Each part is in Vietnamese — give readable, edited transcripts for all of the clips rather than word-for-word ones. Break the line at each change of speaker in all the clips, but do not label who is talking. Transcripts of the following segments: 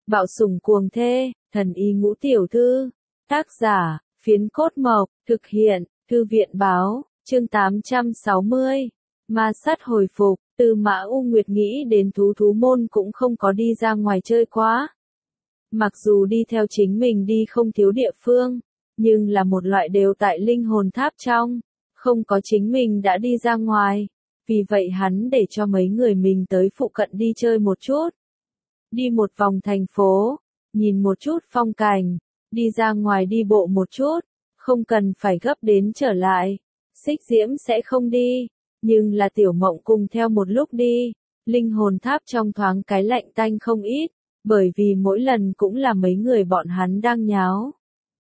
Bạo sủng cuồng thê, thần y ngũ tiểu thư. Tác giả, Phiến Cốt Mộc, thực hiện, Thư viện báo, chương 860. Ma sát hồi phục, Tư Mã U Nguyệt nghĩ đến thú môn cũng không có đi ra ngoài chơi quá. Mặc dù đi theo chính mình đi không thiếu địa phương, nhưng là một loại đều tại linh hồn tháp trong, không có chính mình đã đi ra ngoài. Vì vậy hắn để cho mấy người mình tới phụ cận đi chơi một chút. Đi một vòng thành phố, nhìn một chút phong cảnh, đi ra ngoài đi bộ một chút, không cần phải gấp đến trở lại. Xích Diễm sẽ không đi, nhưng là Tiểu Mộng cùng theo một lúc đi. Linh hồn tháp trong thoáng cái lạnh tanh không ít, bởi vì mỗi lần cũng là mấy người bọn hắn đang nháo.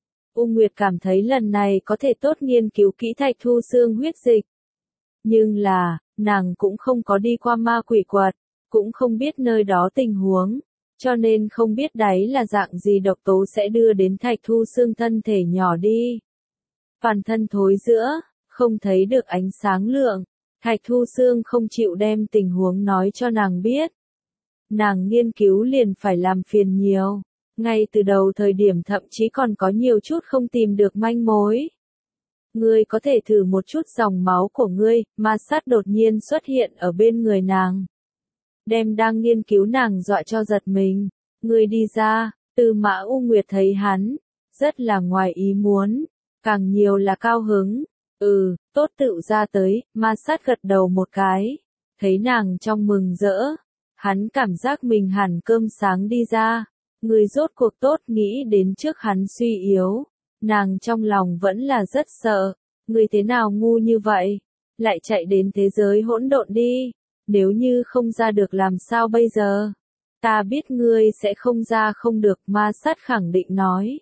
U Nguyệt cảm thấy lần này có thể tốt nghiên cứu kỹ Thạch Thu Xương huyết dịch. Nhưng là, nàng cũng không có đi qua ma quỷ quật, cũng không biết nơi đó tình huống, cho nên không biết đấy là dạng gì độc tố sẽ đưa đến Thạch Thu Xương thân thể nhỏ đi. Toàn thân thối giữa, không thấy được ánh sáng lượng, Thạch Thu Xương không chịu đem tình huống nói cho nàng biết. Nàng nghiên cứu liền phải làm phiền nhiều, ngay từ đầu thời điểm thậm chí còn có nhiều chút không tìm được manh mối. Ngươi có thể thử một chút dòng máu của ngươi, ma sát đột nhiên xuất hiện ở bên người nàng. Đem đang nghiên cứu nàng dọa cho giật mình. Ngươi đi ra, Tư Mã U Nguyệt thấy hắn, rất là ngoài ý muốn, càng nhiều là cao hứng. Tốt tự ra tới, ma sát gật đầu một cái. Thấy nàng trong mừng rỡ, hắn cảm giác mình hẳn cơm sáng đi ra. Ngươi rốt cuộc tốt nghĩ đến trước hắn suy yếu. Nàng trong lòng vẫn là rất sợ, ngươi thế nào ngu như vậy, lại chạy đến thế giới hỗn độn đi, nếu như không ra được làm sao bây giờ? Ta biết ngươi sẽ không ra không được, ma sát khẳng định nói.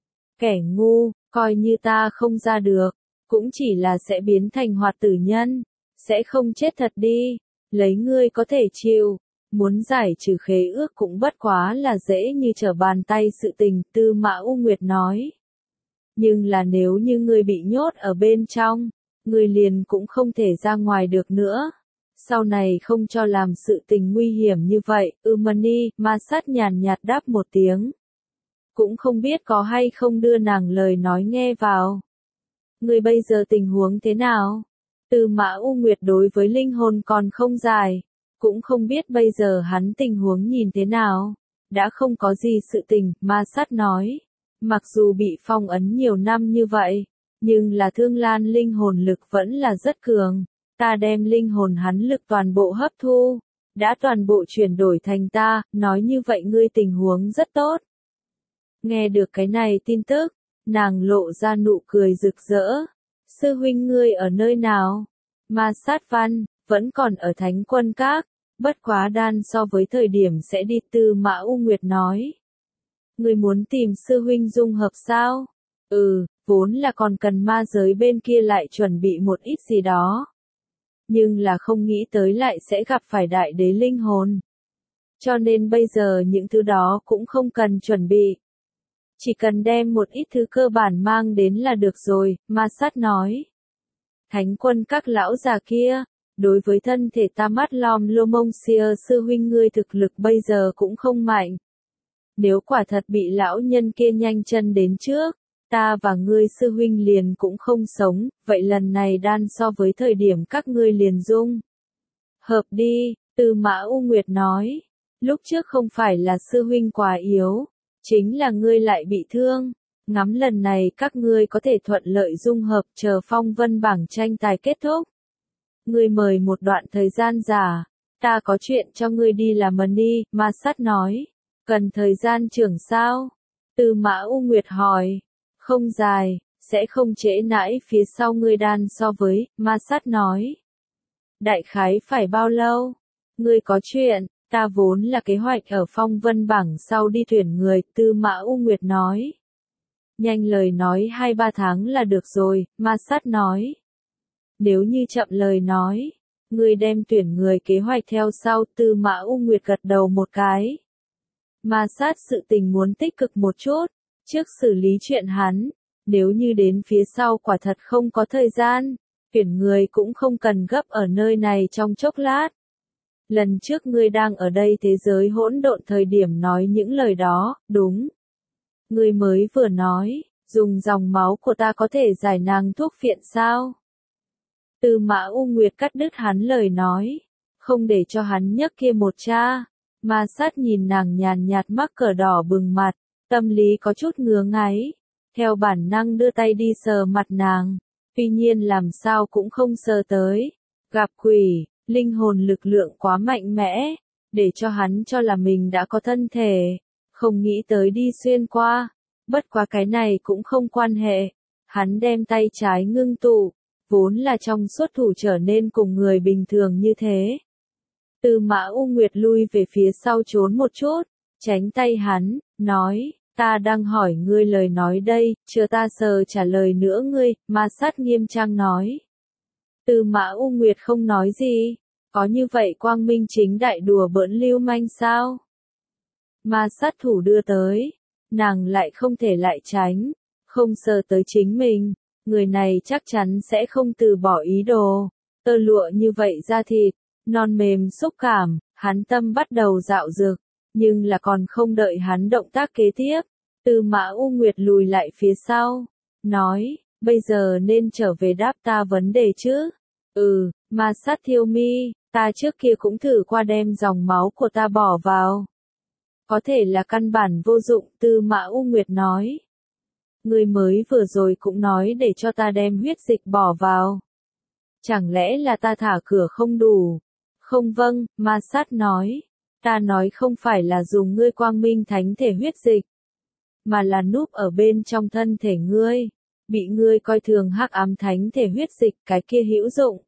Kẻ ngu, coi như ta không ra được, cũng chỉ là sẽ biến thành hoạt tử nhân, sẽ không chết thật đi, lấy ngươi có thể chịu, muốn giải trừ khế ước cũng bất quá là dễ như trở bàn tay sự tình, Tư Mã U Nguyệt nói. Nhưng là nếu như ngươi bị nhốt ở bên trong, ngươi liền cũng không thể ra ngoài được nữa. Sau này không cho làm sự tình nguy hiểm như vậy, Mani, ma sát nhàn nhạt đáp một tiếng. Cũng không biết có hay không đưa nàng lời nói nghe vào. Ngươi bây giờ tình huống thế nào? Tư Mã U Nguyệt đối với linh hồn còn không dài, cũng không biết bây giờ hắn tình huống nhìn thế nào. Đã không có gì sự tình, ma sát nói. Mặc dù bị phong ấn nhiều năm như vậy, nhưng là Thương Lan linh hồn lực vẫn là rất cường. Ta đem linh hồn hắn lực toàn bộ hấp thu, đã toàn bộ chuyển đổi thành ta, nói như vậy ngươi tình huống rất tốt. Nghe được cái này tin tức, nàng lộ ra nụ cười rực rỡ. Sư huynh ngươi ở nơi nào? Ma sát văn, vẫn còn ở Thánh Quân Các, bất quá đan so với thời điểm sẽ đi, Tư Mã U Nguyệt nói. Ngươi muốn tìm sư huynh dung hợp sao? Vốn là còn cần ma giới bên kia lại chuẩn bị một ít gì đó. Nhưng là không nghĩ tới lại sẽ gặp phải đại đế linh hồn. Cho nên bây giờ những thứ đó cũng không cần chuẩn bị. Chỉ cần đem một ít thứ cơ bản mang đến là được rồi, ma sát nói. Thánh Quân Các lão già kia, đối với thân thể ta mắt lom lô mông xìa, sư huynh ngươi thực lực bây giờ cũng không mạnh. Nếu quả thật bị lão nhân kia nhanh chân đến trước, ta và ngươi sư huynh liền cũng không sống, vậy lần này đan so với thời điểm các ngươi liền dung. Hợp đi, Tư Mã U Nguyệt nói, lúc trước không phải là sư huynh quá yếu, chính là ngươi lại bị thương, ngắm lần này các ngươi có thể thuận lợi dung hợp chờ phong vân bảng tranh tài kết thúc. Ngươi mời một đoạn thời gian giả, ta có chuyện cho ngươi đi làm đi, ma sát nói. Cần thời gian trưởng sao? Tư Mã U Nguyệt hỏi. Không dài, sẽ không trễ nãi phía sau ngươi đan so với, ma sát nói. Đại khái phải bao lâu? Ngươi có chuyện, ta vốn là kế hoạch ở phong vân bảng sau đi tuyển người, Tư Mã U Nguyệt nói. Nhanh lời nói 2-3 tháng là được rồi, ma sát nói. Nếu như chậm lời nói, ngươi đem tuyển người kế hoạch theo sau, Tư Mã U Nguyệt gật đầu một cái. Ma sát sự tình muốn tích cực một chút, trước xử lý chuyện hắn, nếu như đến phía sau quả thật không có thời gian, tuyển người cũng không cần gấp ở nơi này trong chốc lát. lần trước ngươi đang ở đây thế giới hỗn độn thời điểm nói những lời đó, đúng. Ngươi mới vừa nói, dùng dòng máu của ta có thể giải nàng thuốc phiện sao? Tư Mã U Nguyệt cắt đứt hắn lời nói, không để cho hắn nhấc kia một cha. Ma Sát nhìn nàng nhàn nhạt mắc cờ đỏ bừng mặt, tâm lý có chút ngứa ngáy, theo bản năng đưa tay đi sờ mặt nàng, tuy nhiên làm sao cũng không sờ tới. Gặp quỷ, linh hồn lực lượng quá mạnh mẽ, để cho hắn cho là mình đã có thân thể, không nghĩ tới đi xuyên qua. Bất quá cái này cũng không quan hệ, hắn đem tay trái ngưng tụ, vốn là trong suốt thủ trở nên cùng người bình thường như thế. Tư Mã U Nguyệt lui về phía sau trốn một chút, tránh tay hắn, nói, ta đang hỏi ngươi lời nói đây, chưa ta sờ trả lời nữa ngươi, Ma Sát nghiêm trang nói. Tư Mã U Nguyệt không nói gì, có như vậy quang minh chính đại đùa bỡn lưu manh sao? Ma Sát thủ đưa tới, nàng lại không thể lại tránh, không sờ tới chính mình, người này chắc chắn sẽ không từ bỏ ý đồ. Tơ lụa như vậy da thịt, non mềm xúc cảm, hắn tâm bắt đầu dạo dực, nhưng là còn không đợi hắn động tác kế tiếp. Tư Mã U Nguyệt lùi lại phía sau, nói, bây giờ nên trở về đáp ta vấn đề chứ. Ma Sát Thiêu Mi, ta trước kia cũng thử qua đem dòng máu của ta bỏ vào. Có thể là căn bản vô dụng, Tư Mã U Nguyệt nói. Ngươi mới vừa rồi cũng nói để cho ta đem huyết dịch bỏ vào. Chẳng lẽ là ta thả cửa không đủ? Không vâng, Ma Sát nói. Ta nói không phải là dùng ngươi quang minh thánh thể huyết dịch, mà là núp ở bên trong thân thể ngươi. Bị ngươi coi thường hắc ám thánh thể huyết dịch, cái kia hữu dụng.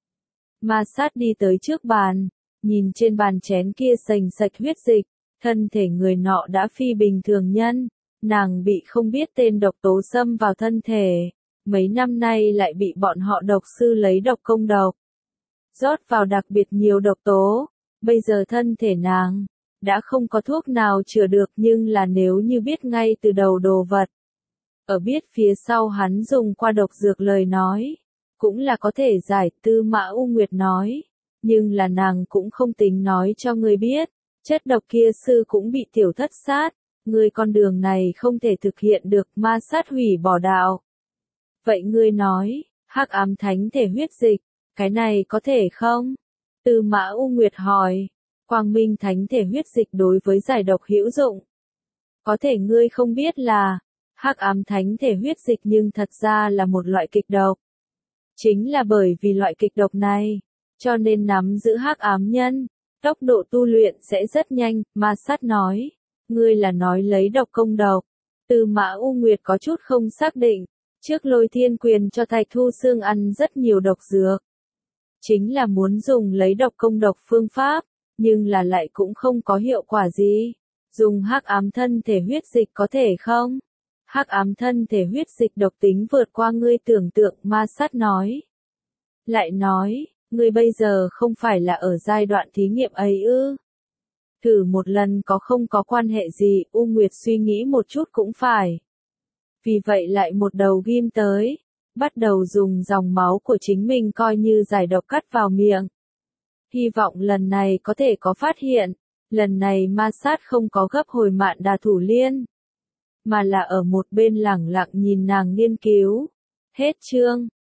Ma Sát đi tới trước bàn, nhìn trên bàn chén kia sành sạch huyết dịch, thân thể người nọ đã phi bình thường nhân, nàng bị không biết tên độc tố xâm vào thân thể, mấy năm nay lại bị bọn họ độc sư lấy độc công độc, rót vào đặc biệt nhiều độc tố, bây giờ thân thể nàng đã không có thuốc nào chữa được, nhưng là nếu như biết ngay từ đầu đồ vật, ở biết phía sau hắn dùng qua độc dược lời nói, cũng là có thể giải. Tư Mã U Nguyệt nói, nhưng là nàng cũng không tính nói cho ngươi biết, chất độc kia sư cũng bị tiểu thất sát, ngươi con đường này không thể thực hiện được. Ma Sát hủy bỏ đạo. Vậy ngươi nói, hắc ám thánh thể huyết dịch, cái này có thể không? Tư Mã U Nguyệt hỏi, quang minh thánh thể huyết dịch đối với giải độc hữu dụng. Có thể ngươi không biết là, hắc ám thánh thể huyết dịch nhưng thật ra là một loại kịch độc. Chính là bởi vì loại kịch độc này, cho nên nắm giữ hắc ám nhân, tốc độ tu luyện sẽ rất nhanh. Ma Sát nói, ngươi là nói lấy độc công độc. Tư Mã U Nguyệt có chút không xác định, trước Lôi Thiên Quyền cho Thạch Thu Xương ăn rất nhiều độc dược. Chính là muốn dùng lấy độc công độc phương pháp, nhưng là lại cũng không có hiệu quả gì. Dùng hắc ám thân thể huyết dịch có thể không? Hắc ám thân thể huyết dịch độc tính vượt qua ngươi tưởng tượng. Ma Sát nói. Lại nói, ngươi bây giờ không phải là ở giai đoạn thí nghiệm ấy ư? Thử một lần có không có quan hệ gì. U Nguyệt suy nghĩ một chút cũng phải. Vì vậy lại một đầu ghim tới, bắt đầu dùng dòng máu của chính mình coi như giải độc cắt vào miệng. Hy vọng lần này có thể có phát hiện. Lần này Ma Sát không có gấp hồi Mạn Đà Thủ Liên, mà là ở một bên lẳng lặng nhìn nàng nghiên cứu. Hết chương.